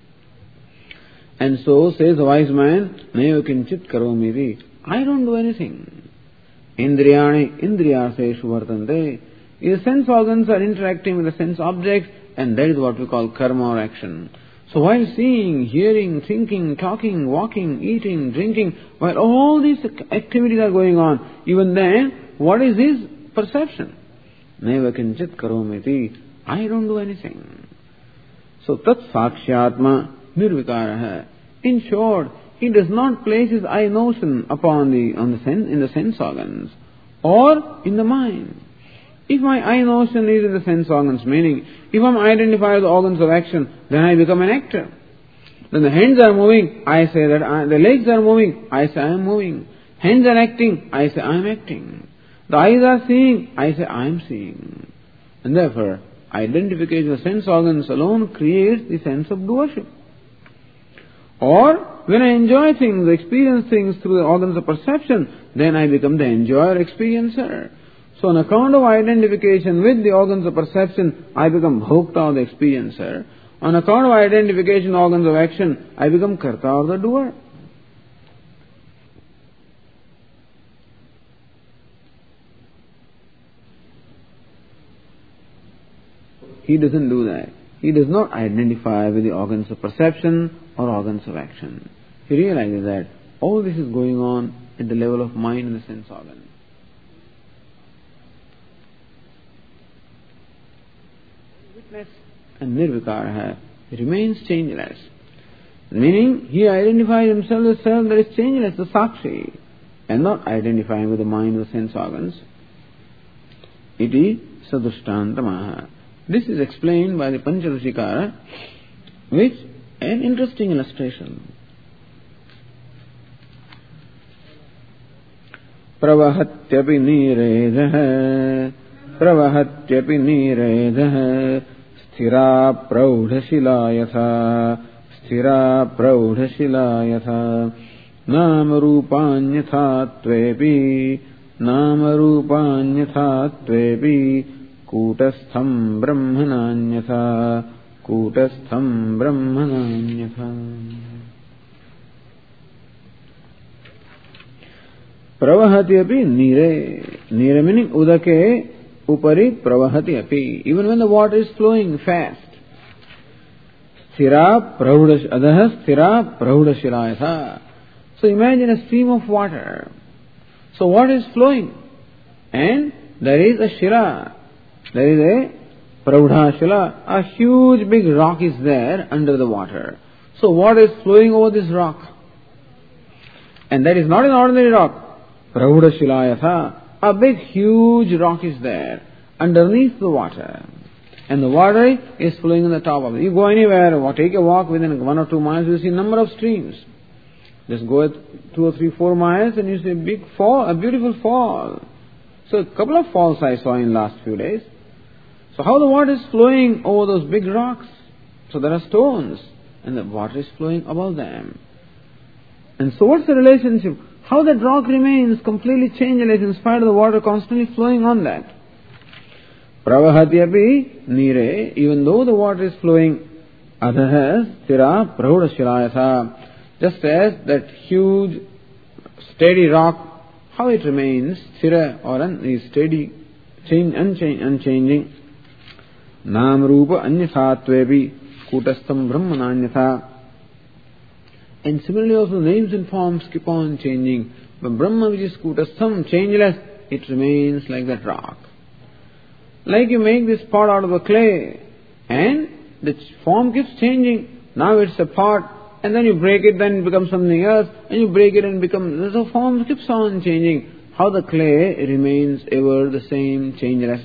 [SPEAKER 1] And so says the wise man, naiva kinchit karometi. I don't do anything. Indriyani indriyaseshu vartante. The sense organs are interacting with the sense objects, and that is what we call karma or action. So while seeing, hearing, thinking, talking, walking, eating, drinking, while all these activities are going on, even then, what is his perception? Neva kinchit karomiti. I don't do anything. So tat sakshyatma nirvikaraha. In short, he does not place his I notion upon the on the sense in the sense organs or in the mind. If my I notion is in the sense organs, meaning if I am identified with the organs of action, then I become an actor. Then the hands are moving, I say that I, the legs are moving, I say I am moving. Hands are acting, I say I am acting. The eyes are seeing, I say I am seeing. And therefore, identification of sense organs alone creates the sense of doership. Or, when I enjoy things, experience things through the organs of perception, then I become the enjoyer, experiencer. So on account of identification with the organs of perception, I become bhokta or the experiencer. On account of identification organs of action, I become karta or the doer. He doesn't do that. He does not identify with the organs of perception or organs of action. He realizes that all this is going on at the level of mind and the sense organ. Witness and nirvikara remains changeless. Meaning, he identifies himself as self that is changeless, the sakshi, and not identifying with the mind or the sense organs. Iti sadushtantamaha. This is explained by the Pancharashikara with an interesting illustration. Pravahatyapi niredha Pravahatyapi niredha Sthira praudhashila yatha. Sthira praudhashila yatha. Nama rupanyatha tvepi. Nama rupanyatha tvepi. Kutastham brahmananyatha. Kutastham brahmananyatha. Pravahati api nire. Nire meaning udake upari pravahati api. Even when the water is flowing fast. Sthira prahudash adaha sthira prahudashilayatha. So imagine a stream of water. So water is flowing. And there is a shila. There is a praudha shila. A huge big rock is there under the water. So water is flowing over this rock. And that is not an ordinary rock. Praudashilayatha, a big huge rock is there underneath the water. And the water is flowing on the top of it. You go anywhere or take a walk within one or two miles, you see a number of streams. Just go at two or three, four miles and you see a big fall, a beautiful fall. So a couple of falls I saw in last few days. So how the water is flowing over those big rocks? So there are stones and the water is flowing above them. And so what's the relationship? How that rock remains completely changeless in spite of the water constantly flowing on that. Pravahati api nire, even though the water is flowing, adhaha sthira praudashilayatha. Just as that huge steady rock, how it remains sthira or un, is steady, change, unchange, unchanging. Nam rupa anyathatvepi kutastham brahmananyatha. And similarly also names and forms keep on changing. But Brahma, which is kutastham, changeless, it remains like that rock. Like you make this pot out of a clay, and the form keeps changing. Now it's a pot, and then you break it, then it becomes something else, and you break it and become, the form keeps on changing. How the clay remains ever the same, changeless.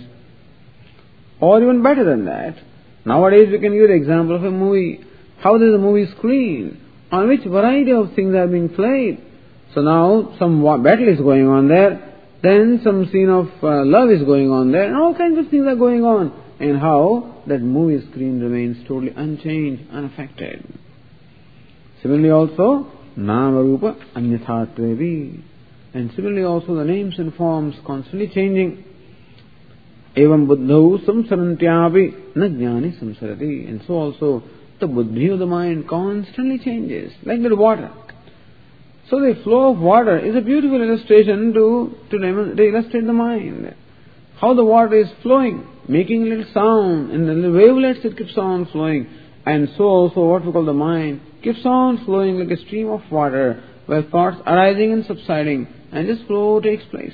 [SPEAKER 1] Or even better than that, nowadays we can give the example of a movie. How does a movie screen? On which variety of things are being played. So now some battle is going on there, then some scene of uh, love is going on there, and all kinds of things are going on. And how that movie screen remains totally unchanged, unaffected. Similarly also, nama rupa anyathatvevi. And similarly also the names and forms constantly changing. Evam buddhau samsarantyapi na jnani samsarati. And so also the buddhi of the mind constantly changes, like the water. So the flow of water is a beautiful illustration to, to, to illustrate the mind. How the water is flowing, making a little sound, and the little wavelets it keeps on flowing. And so also what we call the mind keeps on flowing like a stream of water, where thoughts arising and subsiding, and this flow takes place.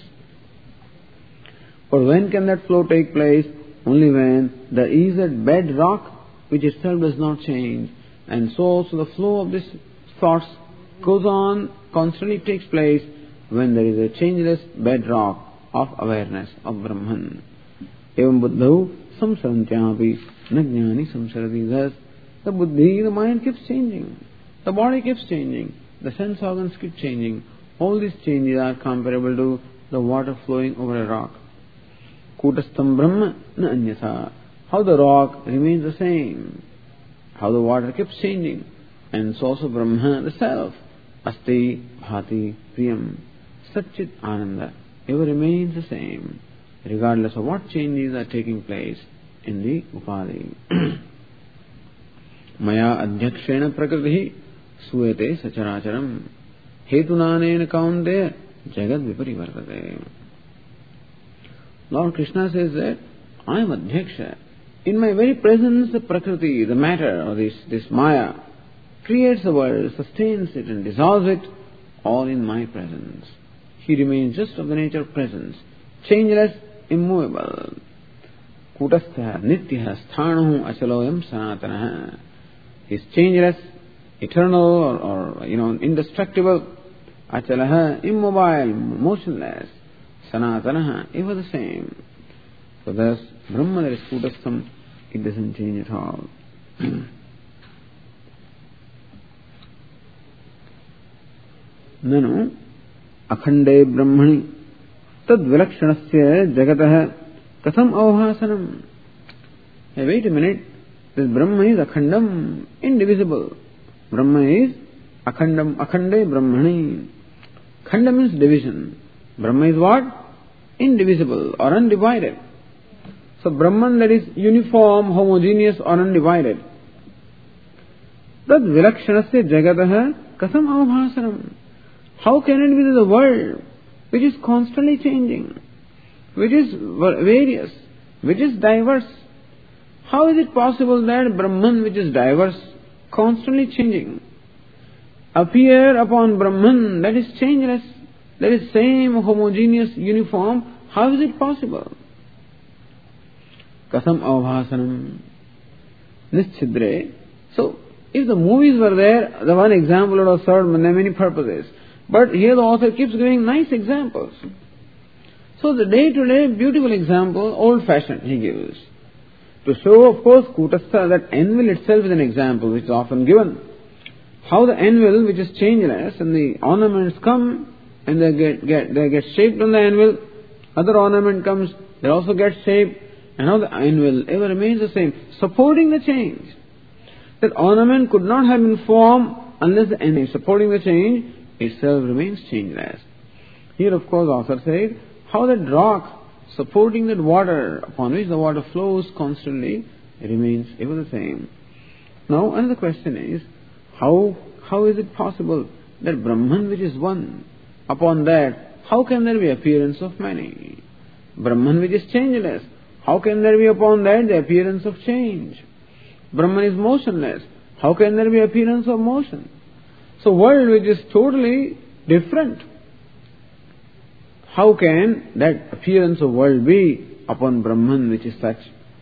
[SPEAKER 1] But when can that flow take place? Only when there is that bedrock which itself does not change. And so also the flow of these thoughts goes on, constantly takes place when there is a changeless bedrock of awareness of Brahman. Evam buddhau samsarantyapi na jnani samsarati. Thus, the buddhi, the mind keeps changing. The body keeps changing. The sense organs keep changing. All these changes are comparable to the water flowing over a rock. Kutastham brahma na anyatha. How the rock remains the same. How the water keeps changing. And so also Brahma, the self. Asti, bhati, priyam. Satchit ananda. Ever remains the same. Regardless of what changes are taking place in the upadi. Maya adhyakshena prakriti suyate sacharacharam. Hetunanena kaundeya jagad viparivartate. Lord Krishna says that I am adhyaksha. In my very presence, the prakriti, the matter, or this, this maya, creates the world, sustains it and dissolves it, all in my presence. He remains just of the nature of presence, changeless, immovable. Kutastha, nityaha, sthanahu, achaloyam, sanatanaha. He is changeless, eternal, or, or you know, indestructible. Achalaha, immobile, motionless. Sanatanaha, ever the same. So thus, Brahma, that is Kutastham, it doesn't change at all. Nanu, akhande brahmani, tad vilakshanasya jagatah katham avhasanam. Hey, wait a minute. This Brahma is akhandam, indivisible. Brahma is akhandam, akhande brahmani. Khanda means division. Brahma is what? Indivisible or undivided. So Brahman, that is uniform, homogeneous or undivided. Tad vilakshanasya jagataha kasam avabhasanam. How can it be that the world, which is constantly changing, which is various, which is diverse, how is it possible that Brahman, which is diverse, constantly changing, appear upon Brahman, that is changeless, that is same, homogeneous, uniform? How is it possible? Kasam avabhasanam nischidre. So, if the movies were there, the one example would have served many purposes. But here the author keeps giving nice examples. So the day-to-day beautiful example, old-fashioned, he gives. To show, of course, Kutastha, that anvil itself is an example which is often given. How the anvil, which is changeless, and the ornaments come and they get, get they get shaped on the anvil. Other ornament comes, they also get shaped, and how the anvil ever remains the same, supporting the change. That ornament could not have been formed unless the anvil supporting the change itself remains changeless. Here, of course, the author said, how that rock supporting that water upon which the water flows constantly remains ever the same. Now, another question is, how how is it possible that Brahman, which is one, upon that, how can there be appearance of many? Brahman, which is changeless, how can there be upon that the appearance of change? Brahman is motionless, how can there be appearance of motion? So world which is totally different, how can that appearance of world be upon Brahman which is such?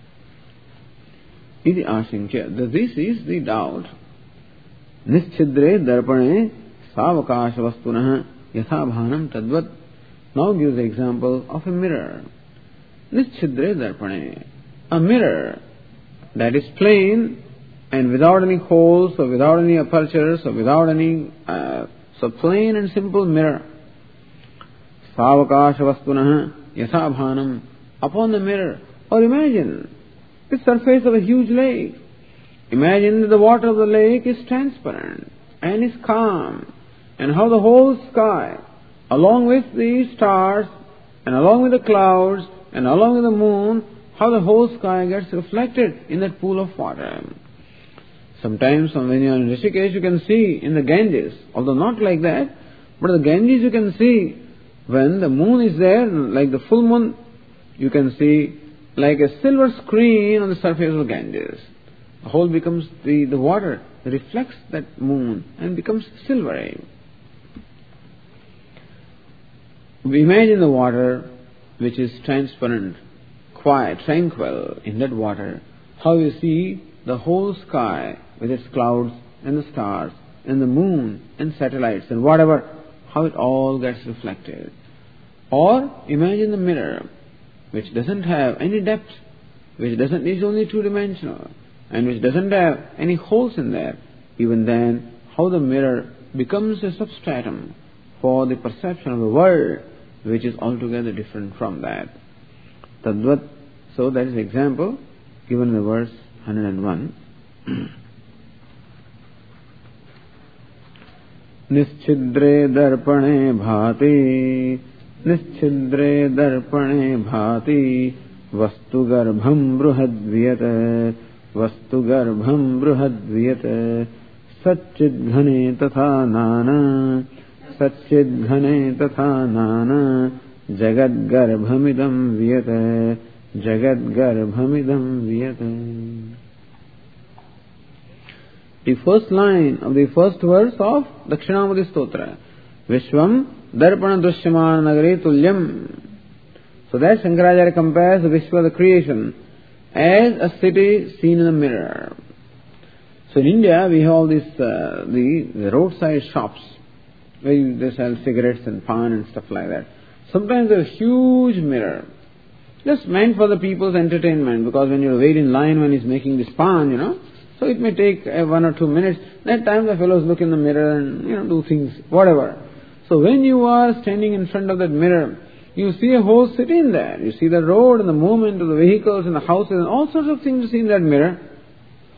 [SPEAKER 1] Iti ashinkya. This is the doubt. Nischidre darpane savakasha vastunah yatha bhanam tadvat. Now gives the example of a mirror. Nischidre darpane. A mirror that is plain and without any holes or without any apertures or without any, uh, so plain and simple mirror. Savakasha vastunah yatha bhanam. Upon the mirror, or imagine the surface of a huge lake. Imagine that the water of the lake is transparent and is calm, and how the whole sky, along with the stars and along with the clouds and along with the moon, how the whole sky gets reflected in that pool of water. Sometimes when you are in Rishikesh, you can see in the Ganges, although not like that, but the Ganges you can see when the moon is there, like the full moon, you can see like a silver screen on the surface of the Ganges. The whole becomes the, the water reflects that moon and becomes silvery. We imagine the water which is transparent, quiet, tranquil. In that water, how you see the whole sky with its clouds and the stars and the moon and satellites and whatever, how it all gets reflected. Or imagine the mirror which doesn't have any depth, which doesn't is only two-dimensional, and which doesn't have any holes in there. Even then, how the mirror becomes a substratum for the perception of the world, which is altogether different from that. Tadvat. So that is the example given in the verse one hundred one. Nischidre darpane bhati, nischidre darpane bhati, vastu garbham bruhadviyat, vastu garbham bruhadviyat, satchid ghane tatha nana, satchid ghane tatha nana, jagad garbhamidam viyat, jagad garbhamidam viyat. The first line of the first verse of Dakshinamurti Stotra, Vishwam Darpana Drishyamana Nagare Tulyam. So that Shankaracharya compares the Vishwa, the creation, as a city seen in a mirror. So in India we have all these uh, the, the roadside shops where you, they sell cigarettes and pan and stuff like that. Sometimes there's a huge mirror, just meant for the people's entertainment, because when you wait in line when he's making this pan, you know, so it may take uh, one or two minutes. That time the fellows look in the mirror and, you know, do things, whatever. So when you are standing in front of that mirror, you see a whole city in there. You see the road and the movement of the vehicles and the houses and all sorts of things you see in that mirror.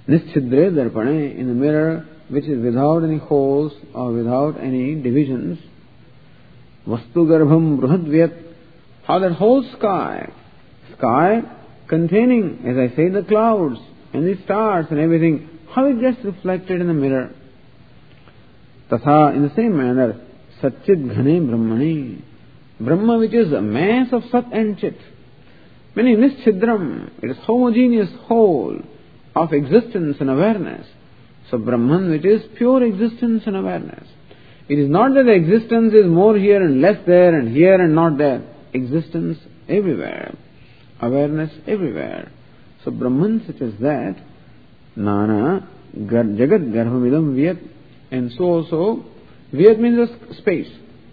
[SPEAKER 1] Nischidre darpane, in the mirror which is without any holes or without any divisions. Vastu garbham bruhadvyat, how that whole sky, sky containing, as I say, the clouds and the stars and everything, how it gets reflected in the mirror. Tatha, in the same manner, Satchit Ghane Brahmani, Brahma which is a mass of Sat and Chit, meaning Nischidram, it is homogeneous whole of existence and awareness. So Brahman which is pure existence and awareness. It is not that the existence is more here and less there and here and not there. Existence everywhere. Awareness everywhere. So Brahman such as that, Nana Jagat Garbhamidam Vyat, and so also Vyat means space.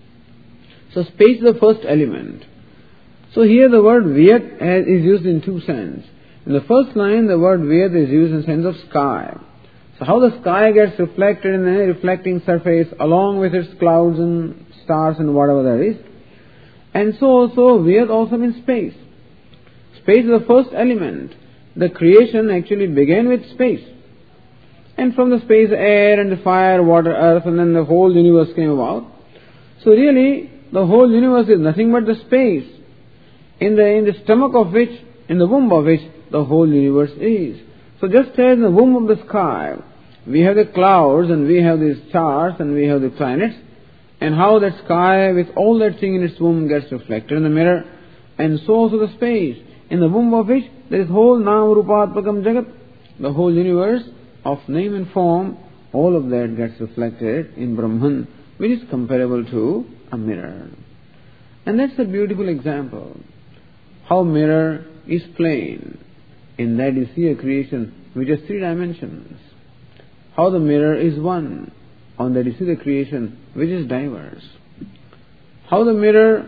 [SPEAKER 1] So space is the first element. So here the word Vyat is used in two senses. In the first line the word Vyat is used in the sense of sky. So how the sky gets reflected in a reflecting surface along with its clouds and stars and whatever there is. And so also Vyat also means space. Space is the first element. The creation actually began with space. And from the space, air and the fire, water, earth, and then the whole universe came about. So really, the whole universe is nothing but the space in the, in the stomach of which, in the womb of which, the whole universe is. So just as in the womb of the sky, we have the clouds and we have the stars and we have the planets, and how that sky with all that thing in its womb gets reflected in the mirror, and so also the space, in the womb of which there is whole Nam Rupatmakam Jagat, the whole universe of name and form, all of that gets reflected in Brahman, which is comparable to a mirror. And that's a beautiful example. How mirror is plain, in that you see a creation which has three dimensions. How the mirror is one, on that you see the creation which is diverse. How the mirror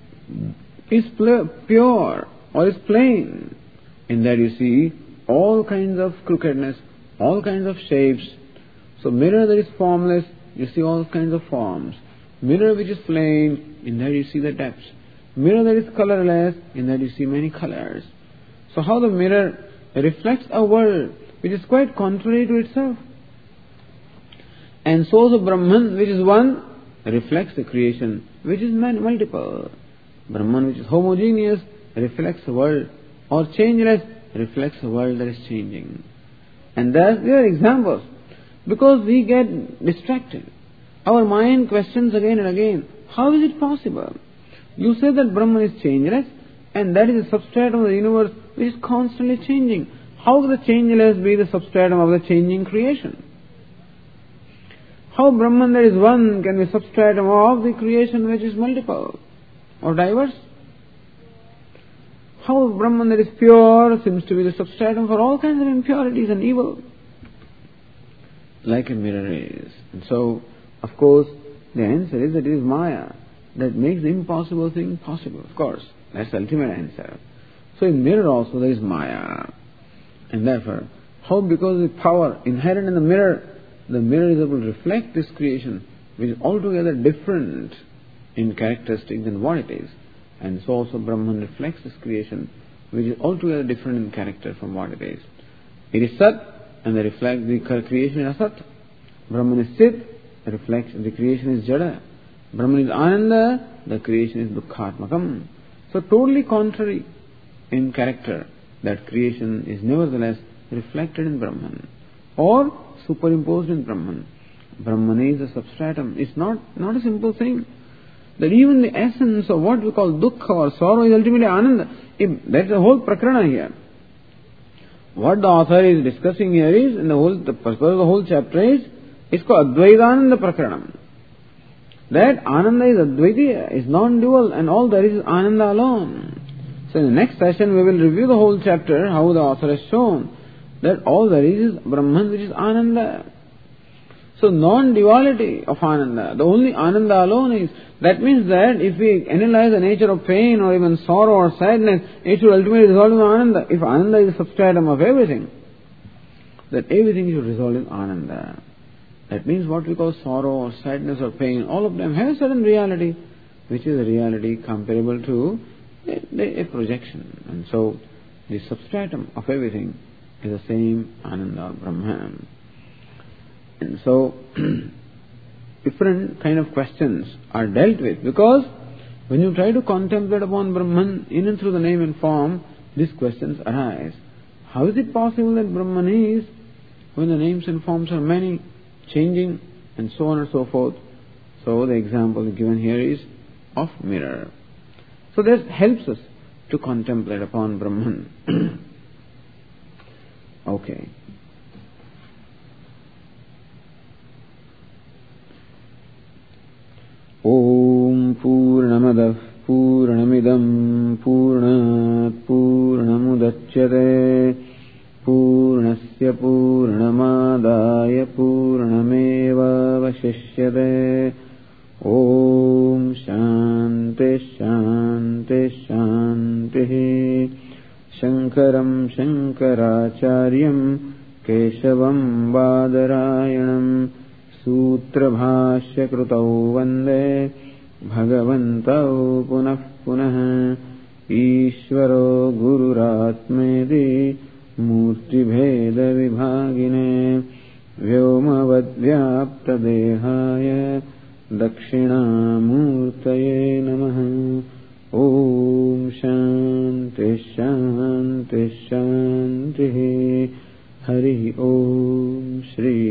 [SPEAKER 1] is pure or is plain, in that you see all kinds of crookedness, all kinds of shapes. So mirror that is formless, you see all kinds of forms. Mirror which is plain, in that you see the depths. Mirror that is colorless, in that you see many colors. So how the mirror reflects a world which is quite contrary to itself. And so the Brahman which is one reflects the creation which is multiple. Brahman which is homogeneous reflects a world, or changeless reflects a world that is changing. And thus there are examples. Because we get distracted. Our mind questions again and again, how is it possible? You say that Brahman is changeless, and that is the substratum of the universe which is constantly changing. How can the changeless be the substratum of the changing creation? How Brahman that is one can be substratum of the creation which is multiple or diverse? How Brahman that is pure seems to be the substratum for all kinds of impurities and evil, like a mirror is. And so, of course, the answer is that it is Maya that makes the impossible thing possible. Of course, that's the ultimate answer. So in mirror also there is Maya. And therefore, how because of the power inherent in the mirror, the mirror is able to reflect this creation which is altogether different in characteristics than what it is. And so also Brahman reflects this creation which is altogether different in character from what it is. It is Sat, and they reflect the creation is Asat. Brahman is Chit, reflects the creation is Jada. Brahman is Ananda, the creation is Dukkhatmakam. So totally contrary in character, that creation is nevertheless reflected in Brahman or superimposed in Brahman. Brahman is a substratum. It's not, not a simple thing. That even the essence of what we call dukkha or sorrow is ultimately Ananda. If that's the whole prakarana here. What the author is discussing here is, and the whole the purpose of the whole chapter is, it's called Advaitananda Prakaranam. That Ananda is Advaitiya, is non-dual, and all there is is Ananda alone. So in the next session we will review the whole chapter, how the author has shown that all there is is Brahman which is Ananda. So non-duality of Ananda, the only Ananda alone is, that means that if we analyze the nature of pain or even sorrow or sadness, it should ultimately resolve in Ananda. If Ananda is the substratum of everything, that everything should resolve in Ananda. That means what we call sorrow or sadness or pain, all of them have a certain reality, which is a reality comparable to a, a projection. And so the substratum of everything is the same Ananda or Brahman. And so, different kind of questions are dealt with, because when you try to contemplate upon Brahman in and through the name and form, these questions arise. How is it possible that Brahman is when the names and forms are many, changing, and so on and so forth? So the example given here is of mirror. So this helps us to contemplate upon Brahman. Okay. Om Purnamadah Purnamidam Purnat Purnamudachyate Purnasya Purnamadaya Purnameva Vashishyate. Om Shanti Shanti Shanti. Shankaram Shankaracharyam Keshavam Badarayanam Sutra Bhashya Krutau Vande Bhagavantau Punah Punah. Ishvaro Gururatmedi Murti Bheda Vibhagine Vyomavad Vyapta Dehaya Dakshina Murtaye Namaha. Om Shanti Shanti Shanti. Hari Om Shri